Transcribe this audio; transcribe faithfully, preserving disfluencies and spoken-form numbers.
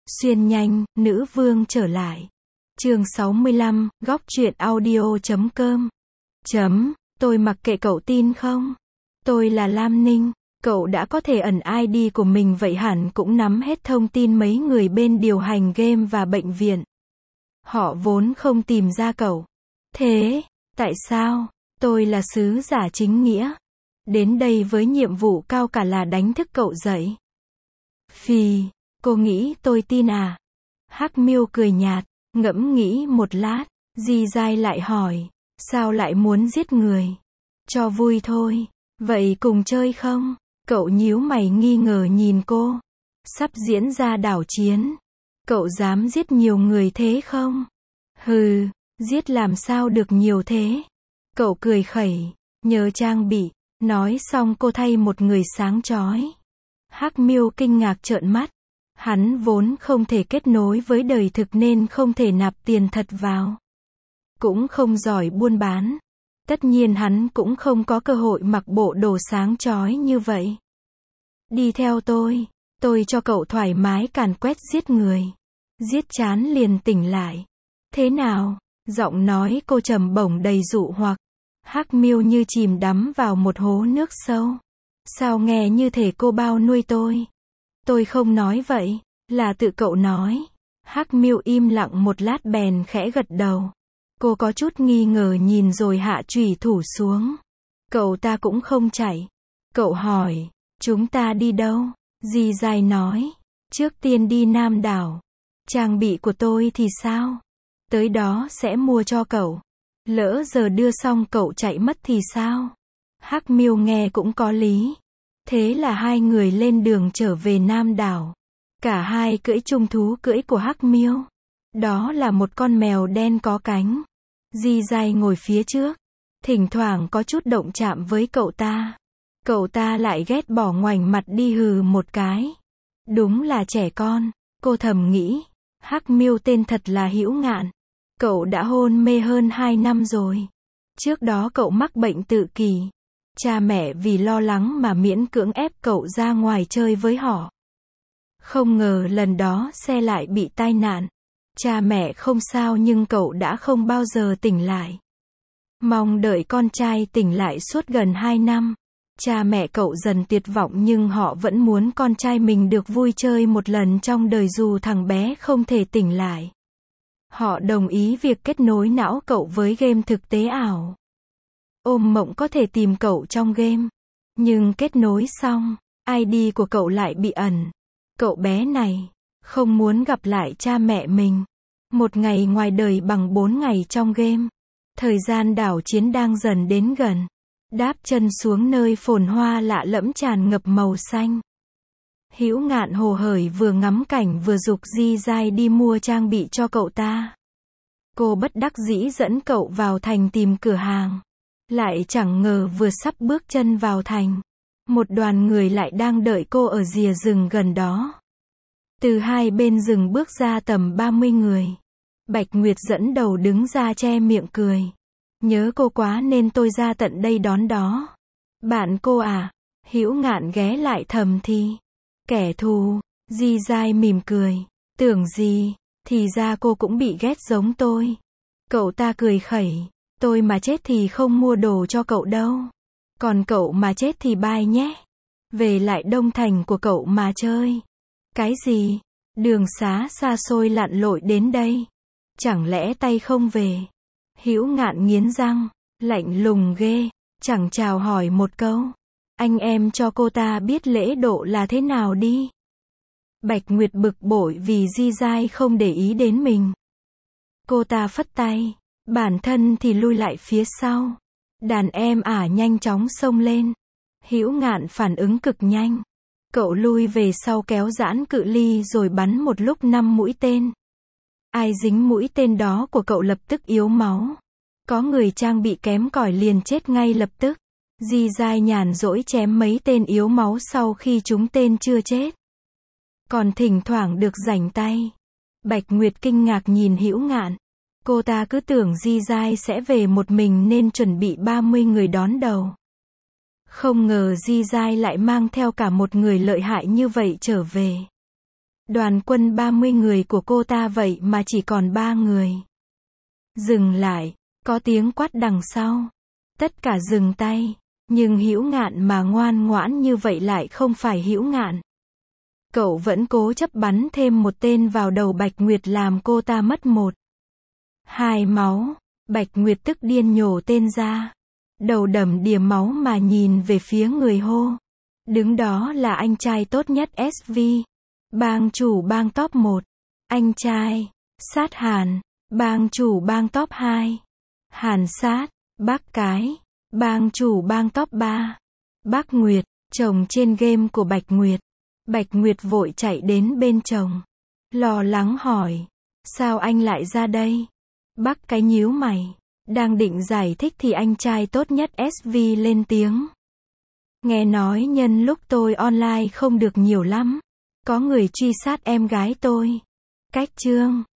Xuyên nhanh, nữ vương trở lại. Chương sáu mươi lăm, góc truyện audio chấm com. Chấm, tôi mặc kệ cậu tin không? Tôi là Lam Ninh. Cậu đã có thể ẩn i đê của mình vậy hẳn cũng nắm hết thông tin mấy người bên điều hành game và bệnh viện. Họ vốn không tìm ra cậu. Thế, tại sao? Tôi là sứ giả chính nghĩa. Đến đây với nhiệm vụ cao cả là đánh thức cậu dậy. Phì, cô nghĩ tôi tin à? Hắc Miêu cười nhạt, ngẫm nghĩ một lát, Di Dai lại hỏi, sao lại muốn giết người? Cho vui thôi, vậy cùng chơi không? Cậu nhíu mày nghi ngờ nhìn cô. Sắp diễn ra đảo chiến. Cậu dám giết nhiều người thế không? Hừ, giết làm sao được nhiều thế? Cậu cười khẩy, nhờ trang bị. Nói xong cô thay một người sáng chói. Hắc Miêu kinh ngạc trợn mắt. Hắn vốn không thể kết nối với đời thực nên không thể nạp tiền thật vào. Cũng không giỏi buôn bán. Tất nhiên hắn cũng không có cơ hội mặc bộ đồ sáng chói như vậy. Đi theo tôi, tôi cho cậu thoải mái càn quét giết người. Giết chán liền tỉnh lại. Thế nào? Giọng nói cô trầm bổng đầy dụ hoặc. Hắc Miêu như chìm đắm vào một hố nước sâu. Sao nghe như thể cô bao nuôi tôi? Tôi không nói vậy, là tự cậu nói. Hắc Miêu im lặng một lát bèn khẽ gật đầu. Cô có chút nghi ngờ nhìn rồi hạ chủy thủ xuống. Cậu ta cũng không chạy. Cậu hỏi, chúng ta đi đâu? Di Dai nói, trước tiên đi Nam đảo. Trang bị của tôi thì sao? Tới đó sẽ mua cho cậu. Lỡ giờ đưa xong cậu chạy mất thì sao? Hắc Miêu nghe cũng có lý. Thế là hai người lên đường trở về Nam đảo. Cả hai cưỡi chung thú cưỡi của Hắc Miêu. Đó là một con mèo đen có cánh. Di Dai ngồi phía trước. Thỉnh thoảng có chút động chạm với cậu ta. Cậu ta lại ghét bỏ ngoảnh mặt đi hừ một cái. Đúng là trẻ con. Cô thầm nghĩ. Hắc Miêu tên thật là Hữu Ngạn. Cậu đã hôn mê hơn hai năm rồi. Trước đó cậu mắc bệnh tự kỷ. Cha mẹ vì lo lắng mà miễn cưỡng ép cậu ra ngoài chơi với họ. Không ngờ lần đó xe lại bị tai nạn. Cha mẹ không sao nhưng cậu đã không bao giờ tỉnh lại. Mong đợi con trai tỉnh lại suốt gần hai năm. Cha mẹ cậu dần tuyệt vọng nhưng họ vẫn muốn con trai mình được vui chơi một lần trong đời dù thằng bé không thể tỉnh lại. Họ đồng ý việc kết nối não cậu với game thực tế ảo. Ôm mộng có thể tìm cậu trong game. Nhưng kết nối xong, i đê của cậu lại bị ẩn. Cậu bé này, không muốn gặp lại cha mẹ mình. Một ngày ngoài đời bằng bốn ngày trong game. Thời gian đảo chiến đang dần đến gần. Đáp chân xuống nơi phồn hoa lạ lẫm tràn ngập màu xanh. Hữu Ngạn hồ hởi vừa ngắm cảnh vừa giục Di Dai đi mua trang bị cho cậu ta. Cô bất đắc dĩ dẫn cậu vào thành tìm cửa hàng. Lại chẳng ngờ vừa sắp bước chân vào thành. Một đoàn người lại đang đợi cô ở rìa rừng gần đó. Từ hai bên rừng bước ra tầm ba mươi người. Bạch Nguyệt dẫn đầu đứng ra che miệng cười. Nhớ cô quá nên tôi ra tận đây đón đó. Bạn cô à? Hữu Ngạn ghé lại thầm thì. Kẻ thù. Di Dai mỉm cười. Tưởng gì, thì ra cô cũng bị ghét giống tôi. Cậu ta cười khẩy. Tôi mà chết thì không mua đồ cho cậu đâu. Còn cậu mà chết thì bye nhé. Về lại Đông Thành của cậu mà chơi. Cái gì? Đường xá xa xôi lặn lội đến đây. Chẳng lẽ tay không về? Hữu Ngạn nghiến răng. Lạnh lùng ghê. Chẳng chào hỏi một câu. Anh em cho cô ta biết lễ độ là thế nào đi. Bạch Nguyệt bực bội vì Di Dai không để ý đến mình. Cô ta phất tay. Bản thân thì lui lại phía sau. Đàn em ả nhanh chóng xông lên. Hữu Ngạn phản ứng cực nhanh. Cậu lui về sau kéo giãn cự ly rồi bắn một lúc năm mũi tên. Ai dính mũi tên đó của cậu lập tức yếu máu. Có người trang bị kém cỏi liền chết ngay lập tức. Di Dai nhàn rỗi chém mấy tên yếu máu sau khi chúng tên chưa chết. Còn thỉnh thoảng được rảnh tay. Bạch Nguyệt kinh ngạc nhìn Hữu Ngạn. Cô ta cứ tưởng Di Dai sẽ về một mình nên chuẩn bị ba mươi người đón đầu. Không ngờ Di Dai lại mang theo cả một người lợi hại như vậy trở về. Đoàn quân ba mươi người của cô ta vậy mà chỉ còn ba người. Dừng lại, có tiếng quát đằng sau. Tất cả dừng tay, nhưng Hữu Ngạn mà ngoan ngoãn như vậy lại không phải Hữu Ngạn. Cậu vẫn cố chấp bắn thêm một tên vào đầu Bạch Nguyệt làm cô ta mất một. Hai máu, Bạch Nguyệt tức điên nhổ tên ra. Đầu đầm đìa máu mà nhìn về phía người hô. Đứng đó là anh trai tốt nhất ét vê. Bang chủ bang top một. Anh trai, Sát Hàn, bang chủ bang top hai. Hàn Sát, bác cái, bang chủ bang top ba. Bác Nguyệt, chồng trên game của Bạch Nguyệt. Bạch Nguyệt vội chạy đến bên chồng. Lo lắng hỏi. Sao anh lại ra đây? Bác cái nhíu mày. Đang định giải thích thì anh trai tốt nhất ét vê lên tiếng. Nghe nói nhân lúc tôi online không được nhiều lắm. Có người truy sát em gái tôi. Cách chương.